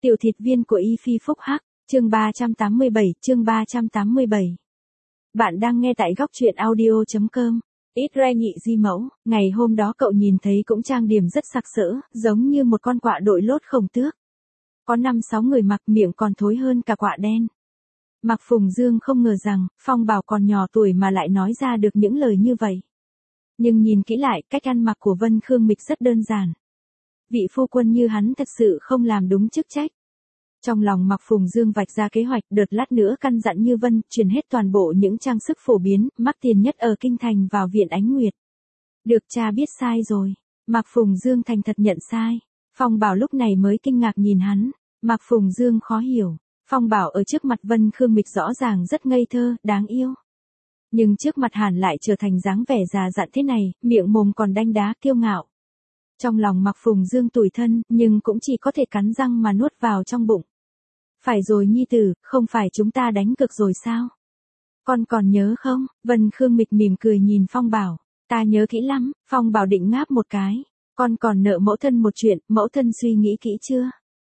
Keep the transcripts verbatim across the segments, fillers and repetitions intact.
Tiểu thịt viên của Y Phi Phúc Hắc, chương ba trăm tám mươi bảy, chương ba trăm tám mươi bảy. Bạn đang nghe tại góc truyện audio.com. Ít re nhị di mẫu, ngày hôm đó cậu nhìn thấy cũng trang điểm rất sặc sỡ, giống như một con quạ đội lốt khổng tước. Có năm sáu người mặc, miệng còn thối hơn cả quạ đen. Mạc Phùng Dương không ngờ rằng, Phong Bảo còn nhỏ tuổi mà lại nói ra được những lời như vậy. Nhưng nhìn kỹ lại, cách ăn mặc của Vân Khương Mịch rất đơn giản. Vị phu quân như hắn thật sự không làm đúng chức trách. Trong lòng Mạc Phùng Dương vạch ra kế hoạch, đợt lát nữa căn dặn Như Vân chuyển hết toàn bộ những trang sức phổ biến, mắc tiền nhất ở kinh thành vào Viện Ánh Nguyệt. Được cha biết sai rồi. Mạc Phùng Dương thành thật nhận sai. Phong Bảo lúc này mới kinh ngạc nhìn hắn. Mạc Phùng Dương khó hiểu. Phong Bảo ở trước mặt Vân Khương Mịch rõ ràng rất ngây thơ, đáng yêu. Nhưng trước mặt Hàn lại trở thành dáng vẻ già dặn thế này, miệng mồm còn đanh đá kiêu ngạo. Trong lòng Mạc Phùng Dương tủi thân, nhưng cũng chỉ có thể cắn răng mà nuốt vào trong bụng. Phải rồi nhi tử, không phải chúng ta đánh cược rồi sao? Con còn nhớ không? Vân Khương Mịch mỉm cười nhìn Phong Bảo. Ta nhớ kỹ lắm. Phong Bảo định ngáp một cái. Con còn nợ mẫu thân một chuyện, mẫu thân suy nghĩ kỹ chưa?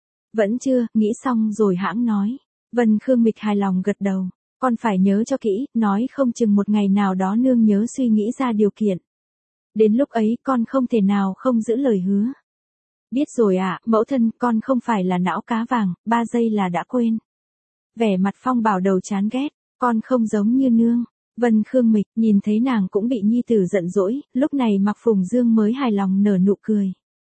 Vẫn chưa, nghĩ xong rồi hãng nói. Vân Khương Mịch hài lòng gật đầu. Con phải nhớ cho kỹ, nói không chừng một ngày nào đó nương nhớ suy nghĩ ra điều kiện. Đến lúc ấy con không thể nào không giữ lời hứa. Biết rồi ạ, à, mẫu thân, con không phải là não cá vàng, ba giây là đã quên. Vẻ mặt Phong Bảo đầu chán ghét, con không giống như nương. Vân Khương Mịch nhìn thấy nàng cũng bị nhi tử giận dỗi, lúc này Mạc Phùng Dương mới hài lòng nở nụ cười.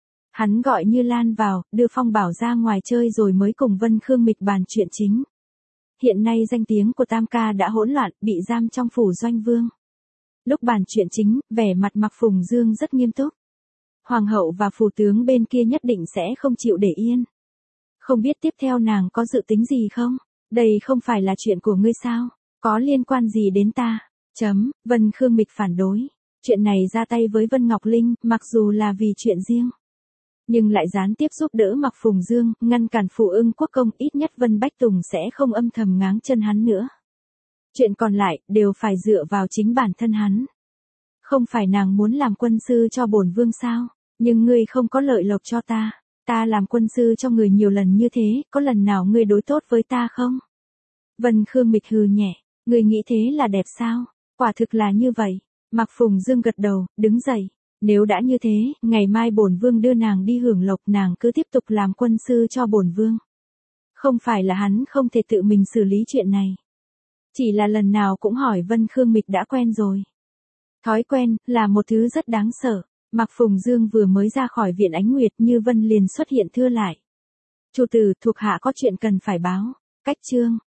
Hắn gọi Như Lan vào, đưa Phong Bảo ra ngoài chơi rồi mới cùng Vân Khương Mịch bàn chuyện chính. Hiện nay danh tiếng của Tam Ca đã hỗn loạn, bị giam trong phủ Doanh Vương. Lúc bàn chuyện chính, vẻ mặt Mạc Phùng Dương rất nghiêm túc. Hoàng hậu và phủ tướng bên kia nhất định sẽ không chịu để yên. Không biết tiếp theo nàng có dự tính gì không? Đây không phải là chuyện của ngươi sao? Có liên quan gì đến ta? Chấm, Vân Khương Mịch phản đối. Chuyện này ra tay với Vân Ngọc Linh, mặc dù là vì chuyện riêng. Nhưng lại gián tiếp giúp đỡ Mạc Phùng Dương, ngăn cản Phủ Ưng Quốc công, ít nhất Vân Bách Tùng sẽ không âm thầm ngáng chân hắn nữa. Chuyện còn lại, đều phải dựa vào chính bản thân hắn. Không phải nàng muốn làm quân sư cho bổn vương sao? Nhưng ngươi không có lợi lộc cho ta. Ta làm quân sư cho người nhiều lần như thế, có lần nào ngươi đối tốt với ta không? Vân Khương Mịch hừ nhẹ, ngươi nghĩ thế là đẹp sao? Quả thực là như vậy. Mạc Phùng Dương gật đầu, đứng dậy. Nếu đã như thế, ngày mai bổn vương đưa nàng đi hưởng lộc, nàng cứ tiếp tục làm quân sư cho bổn vương. Không phải là hắn không thể tự mình xử lý chuyện này. Chỉ là lần nào cũng hỏi Vân Khương Mịch đã quen rồi. Thói quen, là một thứ rất đáng sợ. Mạc Phùng Dương vừa mới ra khỏi Viện Ánh Nguyệt, Như Vân liền xuất hiện thưa lại. Chủ tử, thuộc hạ có chuyện cần phải báo. Cách chương,